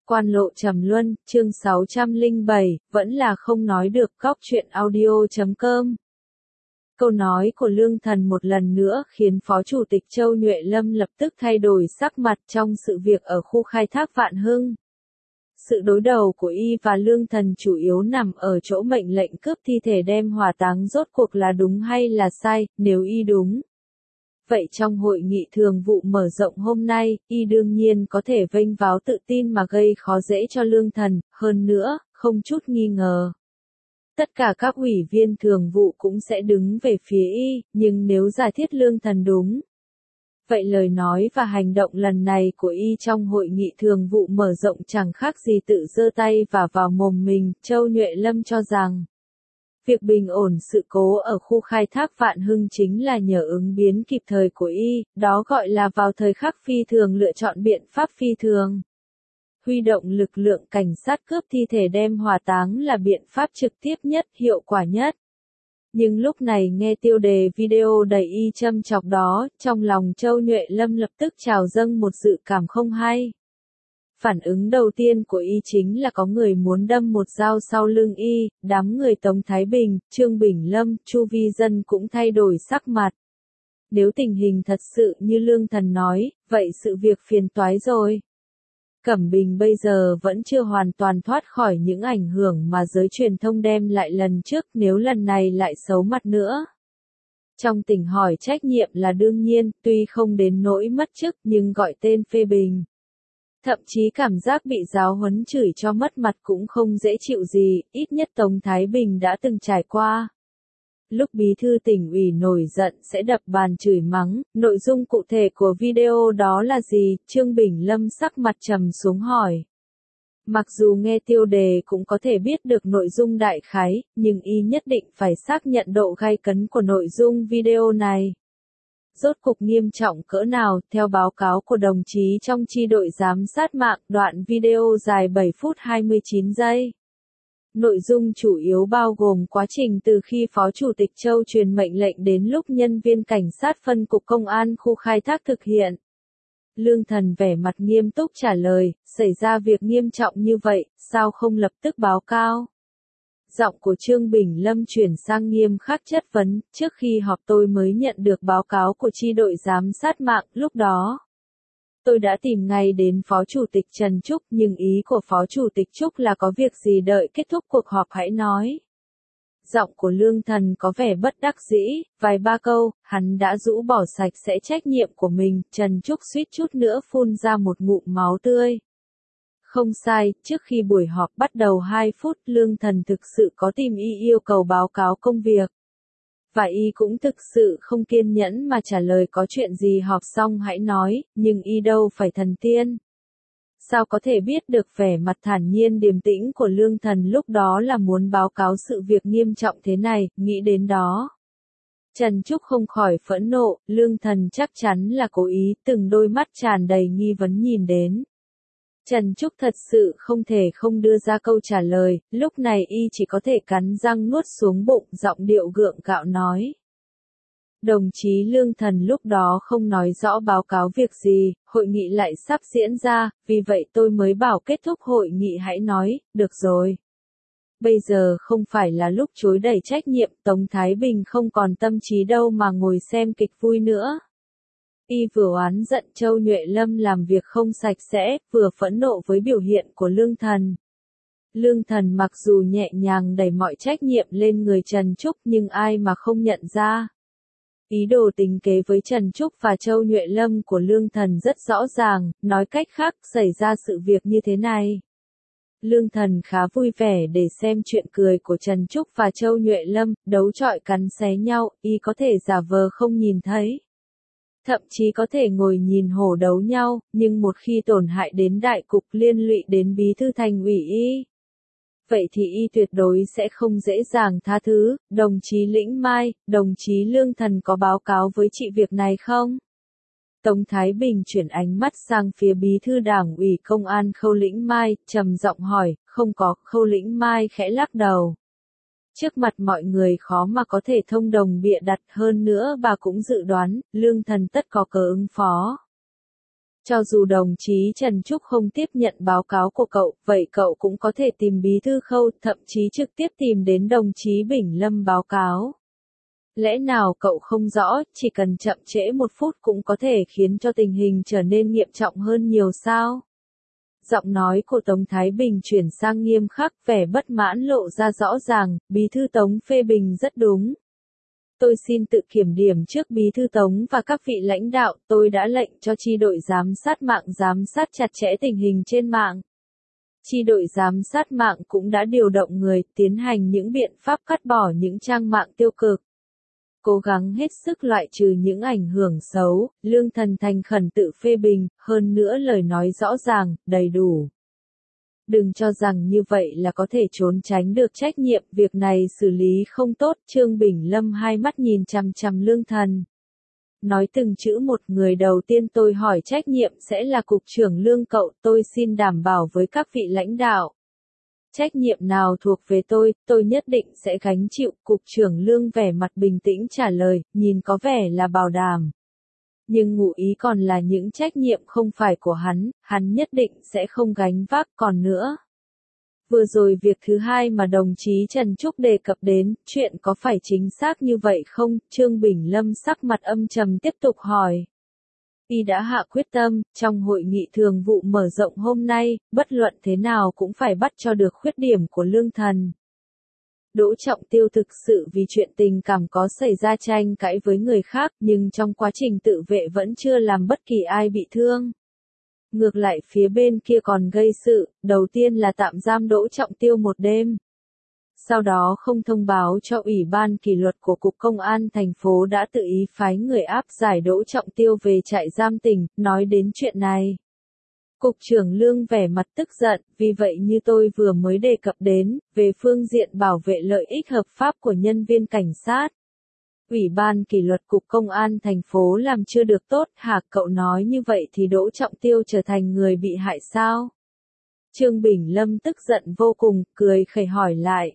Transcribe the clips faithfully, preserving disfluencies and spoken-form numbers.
Quan lộ trầm luân, chương sáu trăm lẻ bảy, vẫn là không nói được. Góc truyện audio chấm com. Câu nói của Lương Thần một lần nữa khiến Phó Chủ tịch Châu Nhuệ Lâm lập tức thay đổi sắc mặt trong sự việc ở khu khai thác Vạn Hưng. Sự đối đầu của y và Lương Thần chủ yếu nằm ở chỗ mệnh lệnh cướp thi thể đem hỏa táng rốt cuộc là đúng hay là sai. Nếu y đúng, vậy trong hội nghị thường vụ mở rộng hôm nay, y đương nhiên có thể vênh váo tự tin mà gây khó dễ cho Lương Thần, hơn nữa, không chút nghi ngờ. Tất cả các ủy viên thường vụ cũng sẽ đứng về phía y, nhưng nếu giả thiết Lương Thần đúng, vậy lời nói và hành động lần này của y trong hội nghị thường vụ mở rộng chẳng khác gì tự giơ tay và vào mồm mình. Châu Nhuệ Lâm cho rằng việc bình ổn sự cố ở khu khai thác Vạn Hưng chính là nhờ ứng biến kịp thời của y, đó gọi là vào thời khắc phi thường lựa chọn biện pháp phi thường. Huy động lực lượng cảnh sát cướp thi thể đem hỏa táng là biện pháp trực tiếp nhất, hiệu quả nhất. Nhưng lúc này nghe tiêu đề video đầy y châm chọc đó, trong lòng Châu Nhuệ Lâm lập tức trào dâng một dự cảm không hay. Phản ứng đầu tiên của y chính là có người muốn đâm một dao sau lưng y. Đám người Tống Thái Bình, Trương Bình Lâm, Chu Vi Dân cũng thay đổi sắc mặt. Nếu tình hình thật sự như Lương Thần nói, vậy sự việc phiền toái rồi. Cẩm Bình bây giờ vẫn chưa hoàn toàn thoát khỏi những ảnh hưởng mà giới truyền thông đem lại lần trước, nếu lần này lại xấu mặt nữa. Trong tình hỏi trách nhiệm là đương nhiên, tuy không đến nỗi mất chức nhưng gọi tên phê bình. Thậm chí cảm giác bị giáo huấn chửi cho mất mặt cũng không dễ chịu gì, ít nhất Tống Thái Bình đã từng trải qua. Lúc bí thư tỉnh ủy nổi giận sẽ đập bàn chửi mắng, nội dung cụ thể của video đó là gì? Trương Bình Lâm sắc mặt trầm xuống hỏi. Mặc dù nghe tiêu đề cũng có thể biết được nội dung đại khái, nhưng y nhất định phải xác nhận độ gay cấn của nội dung video này. Rốt cục nghiêm trọng cỡ nào? Theo báo cáo của đồng chí trong chi đội giám sát mạng, đoạn video dài bảy phút hai mươi chín giây. Nội dung chủ yếu bao gồm quá trình từ khi Phó Chủ tịch Châu truyền mệnh lệnh đến lúc nhân viên cảnh sát phân cục công an khu khai thác thực hiện. Lương Thần vẻ mặt nghiêm túc trả lời, xảy ra việc nghiêm trọng như vậy, sao không lập tức báo cáo? Giọng của Trương Bình Lâm chuyển sang nghiêm khắc chất vấn, trước khi họp tôi mới nhận được báo cáo của chi đội giám sát mạng, lúc đó tôi đã tìm ngay đến Phó Chủ tịch Trần Trúc, nhưng ý của Phó Chủ tịch Trúc là có việc gì đợi kết thúc cuộc họp hãy nói. Giọng của Lương Thần có vẻ bất đắc dĩ, vài ba câu, hắn đã rũ bỏ sạch sẽ trách nhiệm của mình. Trần Trúc suýt chút nữa phun ra một ngụm máu tươi. Không sai, trước khi buổi họp bắt đầu hai phút, Lương Thần thực sự có tìm y yêu cầu báo cáo công việc. Và y cũng thực sự không kiên nhẫn mà trả lời có chuyện gì họp xong hãy nói, nhưng y đâu phải thần tiên. Sao có thể biết được vẻ mặt thản nhiên điềm tĩnh của Lương Thần lúc đó là muốn báo cáo sự việc nghiêm trọng thế này, nghĩ đến đó. Trần Trúc không khỏi phẫn nộ, Lương Thần chắc chắn là cố ý, từng đôi mắt tràn đầy nghi vấn nhìn đến. Trần Trúc thật sự không thể không đưa ra câu trả lời, lúc này y chỉ có thể cắn răng nuốt xuống bụng, giọng điệu gượng gạo nói. Đồng chí Lương Thần lúc đó không nói rõ báo cáo việc gì, hội nghị lại sắp diễn ra, vì vậy tôi mới bảo kết thúc hội nghị hãy nói, được rồi. Bây giờ không phải là lúc chối đẩy trách nhiệm, Tống Thái Bình không còn tâm trí đâu mà ngồi xem kịch vui nữa. Y vừa oán giận Châu Nhuệ Lâm làm việc không sạch sẽ, vừa phẫn nộ với biểu hiện của Lương Thần. Lương Thần mặc dù nhẹ nhàng đẩy mọi trách nhiệm lên người Trần Trúc nhưng ai mà không nhận ra. Ý đồ tính kế với Trần Trúc và Châu Nhuệ Lâm của Lương Thần rất rõ ràng, nói cách khác xảy ra sự việc như thế này. Lương Thần khá vui vẻ để xem chuyện cười của Trần Trúc và Châu Nhuệ Lâm, đấu chọi cắn xé nhau, y có thể giả vờ không nhìn thấy. Thậm chí có thể ngồi nhìn hổ đấu nhau, nhưng một khi tổn hại đến đại cục liên lụy đến bí thư thành ủy y, vậy thì y tuyệt đối sẽ không dễ dàng tha thứ. Đồng chí Lĩnh Mai, đồng chí Lương Thần có báo cáo với chị việc này không? Tống Thái Bình chuyển ánh mắt sang phía bí thư đảng ủy công an Khâu Lĩnh Mai, trầm giọng hỏi, không có. Khâu Lĩnh Mai khẽ lắc đầu. Trước mặt mọi người khó mà có thể thông đồng bịa đặt, hơn nữa bà cũng dự đoán, Lương Thần tất có cớ ứng phó. Cho dù đồng chí Trần Trúc không tiếp nhận báo cáo của cậu, vậy cậu cũng có thể tìm bí thư Khâu, thậm chí trực tiếp tìm đến đồng chí Bình Lâm báo cáo. Lẽ nào cậu không rõ, chỉ cần chậm trễ một phút cũng có thể khiến cho tình hình trở nên nghiêm trọng hơn nhiều sao? Giọng nói của Tống Thái Bình chuyển sang nghiêm khắc, vẻ bất mãn lộ ra rõ ràng, bí thư Tống phê bình rất đúng. Tôi xin tự kiểm điểm trước bí thư Tống và các vị lãnh đạo, tôi đã lệnh cho chi đội giám sát mạng giám sát chặt chẽ tình hình trên mạng. Chi đội giám sát mạng cũng đã điều động người, tiến hành những biện pháp cắt bỏ những trang mạng tiêu cực. Cố gắng hết sức loại trừ những ảnh hưởng xấu, Lương Thần thành khẩn tự phê bình, hơn nữa lời nói rõ ràng, đầy đủ. Đừng cho rằng như vậy là có thể trốn tránh được trách nhiệm, việc này xử lý không tốt, Trương Bình Lâm hai mắt nhìn chằm chằm Lương Thần. Nói từng chữ một, người đầu tiên tôi hỏi trách nhiệm sẽ là Cục trưởng Lương cậu, tôi xin đảm bảo với các vị lãnh đạo. Trách nhiệm nào thuộc về tôi, tôi nhất định sẽ gánh chịu, Cục trưởng Lương vẻ mặt bình tĩnh trả lời, nhìn có vẻ là bảo đảm. Nhưng ngụ ý còn là những trách nhiệm không phải của hắn, hắn nhất định sẽ không gánh vác còn nữa. Vừa rồi việc thứ hai mà đồng chí Trần Trúc đề cập đến, chuyện có phải chính xác như vậy không? Trương Bình Lâm sắc mặt âm trầm tiếp tục hỏi. Y đã hạ quyết tâm, trong hội nghị thường vụ mở rộng hôm nay, bất luận thế nào cũng phải bắt cho được khuyết điểm của Lương Thần. Đỗ Trọng Tiêu thực sự vì chuyện tình cảm có xảy ra tranh cãi với người khác, nhưng trong quá trình tự vệ vẫn chưa làm bất kỳ ai bị thương. Ngược lại phía bên kia còn gây sự, đầu tiên là tạm giam Đỗ Trọng Tiêu một đêm. Sau đó không thông báo cho Ủy ban kỷ luật của Cục Công an thành phố đã tự ý phái người áp giải Đỗ Trọng Tiêu về trại giam tỉnh, nói đến chuyện này. Cục trưởng Lương vẻ mặt tức giận, vì vậy như tôi vừa mới đề cập đến, về phương diện bảo vệ lợi ích hợp pháp của nhân viên cảnh sát. Ủy ban kỷ luật Cục Công an thành phố làm chưa được tốt, hả cậu nói như vậy thì Đỗ Trọng Tiêu trở thành người bị hại sao? Trương Bình Lâm tức giận vô cùng, cười khẩy hỏi lại.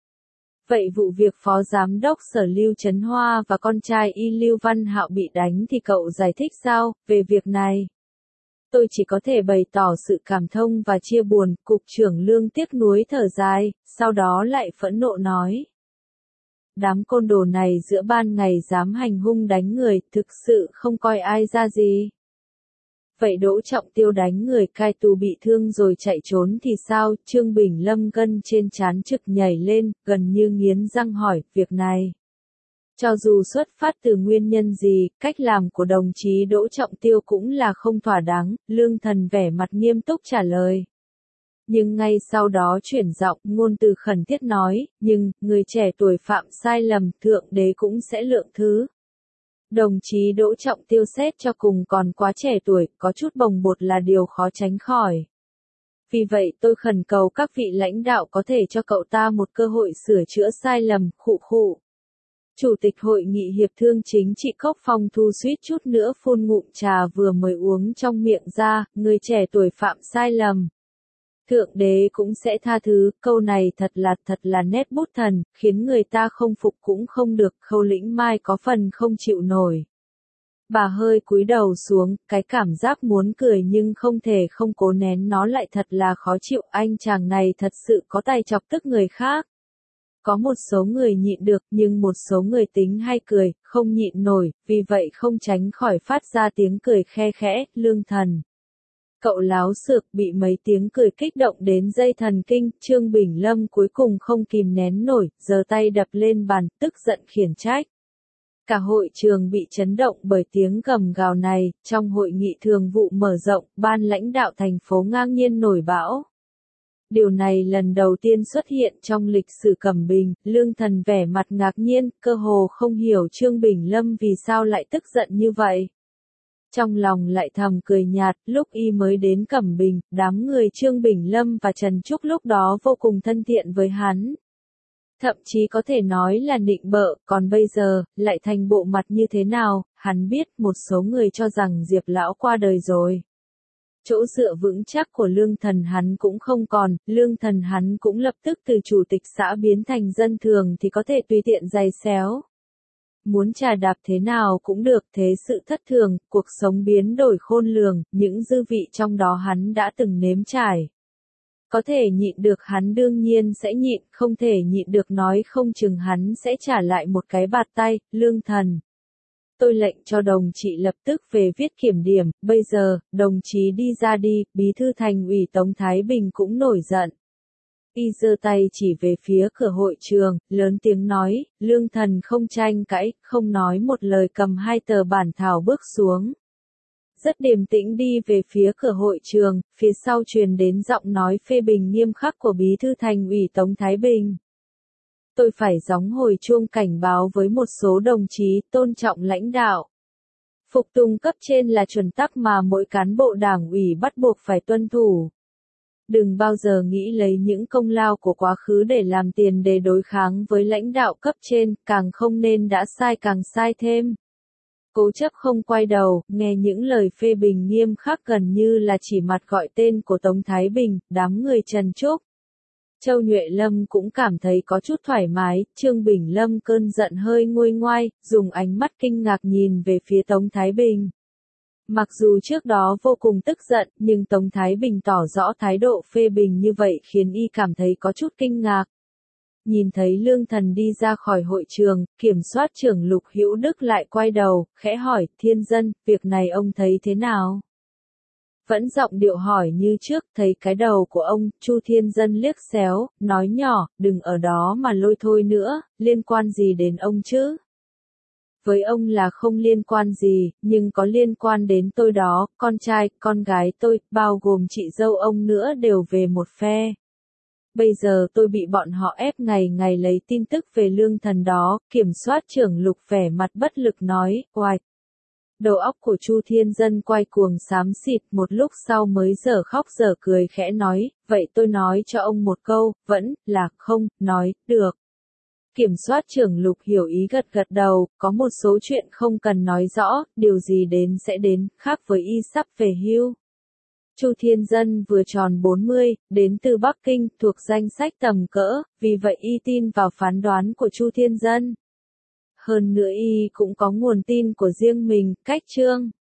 Vậy vụ việc Phó Giám đốc Sở Lưu Trấn Hoa và con trai y Lưu Văn Hạo bị đánh thì cậu giải thích sao, về việc này? Tôi chỉ có thể bày tỏ sự cảm thông và chia buồn, Cục trưởng Lương tiếc nuối thở dài, sau đó lại phẫn nộ nói. Đám côn đồ này giữa ban ngày dám hành hung đánh người, thực sự không coi ai ra gì. Vậy Đỗ Trọng Tiêu đánh người cai tù bị thương rồi chạy trốn thì sao? Trương Bình Lâm gân trên trán trực nhảy lên, gần như nghiến răng hỏi, việc này. Cho dù xuất phát từ nguyên nhân gì, cách làm của đồng chí Đỗ Trọng Tiêu cũng là không thỏa đáng, Lương Thần vẻ mặt nghiêm túc trả lời. Nhưng ngay sau đó chuyển giọng, ngôn từ khẩn thiết nói, nhưng, người trẻ tuổi phạm sai lầm, Thượng Đế cũng sẽ lượng thứ. Đồng chí Đỗ Trọng Tiêu xét cho cùng còn quá trẻ tuổi, có chút bồng bột là điều khó tránh khỏi. Vì vậy tôi khẩn cầu các vị lãnh đạo có thể cho cậu ta một cơ hội sửa chữa sai lầm, khụ khụ. Chủ tịch hội nghị hiệp thương chính trị Cốc Phong Thu suýt chút nữa phun ngụm trà vừa mới uống trong miệng ra, người trẻ tuổi phạm sai lầm. Thượng Đế cũng sẽ tha thứ, câu này thật là thật là nét bút thần, khiến người ta không phục cũng không được, Khâu Lĩnh Mai có phần không chịu nổi. Bà hơi cúi đầu xuống, cái cảm giác muốn cười nhưng không thể không cố nén nó lại thật là khó chịu, anh chàng này thật sự có tài chọc tức người khác. Có một số người nhịn được, nhưng một số người tính hay cười, không nhịn nổi, vì vậy không tránh khỏi phát ra tiếng cười khe khẽ, Lương Thần. Cậu láo xược bị mấy tiếng cười kích động đến dây thần kinh, Trương Bình Lâm cuối cùng không kìm nén nổi, giơ tay đập lên bàn, tức giận khiển trách. Cả hội trường bị chấn động bởi tiếng gầm gào này, trong hội nghị thường vụ mở rộng, ban lãnh đạo thành phố ngang nhiên nổi bão. Điều này lần đầu tiên xuất hiện trong lịch sử Cẩm Bình, Lương Thần vẻ mặt ngạc nhiên, cơ hồ không hiểu Trương Bình Lâm vì sao lại tức giận như vậy. Trong lòng lại thầm cười nhạt, lúc y mới đến Cẩm Bình, đám người Trương Bình Lâm và Trần Trúc lúc đó vô cùng thân thiện với hắn. Thậm chí có thể nói là nịnh bợ, còn bây giờ, lại thành bộ mặt như thế nào, hắn biết một số người cho rằng Diệp Lão qua đời rồi. Chỗ dựa vững chắc của Lương Thần hắn cũng không còn, Lương Thần hắn cũng lập tức từ chủ tịch xã biến thành dân thường thì có thể tùy tiện giày xéo. muốn trà đạp thế nào cũng được, thế sự thất thường, cuộc sống biến đổi khôn lường, những dư vị trong đó hắn đã từng nếm trải. Có thể nhịn được hắn đương nhiên sẽ nhịn, không thể nhịn được nói không chừng hắn sẽ trả lại một cái bạt tay, Lương Thần. Tôi lệnh cho đồng chí lập tức về viết kiểm điểm, bây giờ, đồng chí đi ra đi, bí thư thành ủy Tống Thái Bình cũng nổi giận. Y giơ tay chỉ về phía cửa hội trường, lớn tiếng nói, Lương Thần không tranh cãi, không nói một lời cầm hai tờ bản thảo bước xuống. Rất điềm tĩnh đi về phía cửa hội trường, phía sau truyền đến giọng nói phê bình nghiêm khắc của bí thư thành ủy Tống Thái Bình. Tôi phải gióng hồi chuông cảnh báo với một số đồng chí, tôn trọng lãnh đạo. Phục tùng cấp trên là chuẩn tắc mà mỗi cán bộ đảng ủy bắt buộc phải tuân thủ. Đừng bao giờ nghĩ lấy những công lao của quá khứ để làm tiền để đối kháng với lãnh đạo cấp trên, càng không nên đã sai càng sai thêm. Cố chấp không quay đầu, nghe những lời phê bình nghiêm khắc gần như là chỉ mặt gọi tên của Tống Thái Bình, đám người Trần Trúc. Châu Nhuệ Lâm cũng cảm thấy có chút thoải mái, Trương Bình Lâm cơn giận hơi nguôi ngoai, dùng ánh mắt kinh ngạc nhìn về phía Tống Thái Bình. Mặc dù trước đó vô cùng tức giận, nhưng Tống Thái Bình tỏ rõ thái độ phê bình như vậy khiến y cảm thấy có chút kinh ngạc. Nhìn thấy Lương Thần đi ra khỏi hội trường, kiểm soát trưởng Lục Hữu Đức lại quay đầu, khẽ hỏi, Thiên Dân, việc này ông thấy thế nào? Vẫn giọng điệu hỏi như trước, thấy cái đầu của ông, Chu Thiên Dân liếc xéo, nói nhỏ, đừng ở đó mà lôi thôi nữa, liên quan gì đến ông chứ? Với ông là không liên quan gì, nhưng có liên quan đến tôi đó, con trai, con gái tôi, bao gồm chị dâu ông nữa đều về một phe. Bây giờ tôi bị bọn họ ép ngày ngày lấy tin tức về Lương Thần đó, kiểm soát trưởng Lục vẻ mặt bất lực nói, oài. Đầu óc của Chu Thiên Dân quay cuồng xám xịt, một lúc sau mới dở khóc dở cười khẽ nói, vậy tôi nói cho ông một câu, vẫn là không, nói, được. Kiểm soát trưởng Lục hiểu ý gật gật đầu, có một số chuyện không cần nói rõ, điều gì đến sẽ đến, khác với y sắp về hưu. Chu Thiên Dân vừa tròn bốn mươi, đến từ Bắc Kinh, thuộc danh sách tầm cỡ, vì vậy y tin vào phán đoán của Chu Thiên Dân. Hơn nữa y cũng có nguồn tin của riêng mình, cách Trương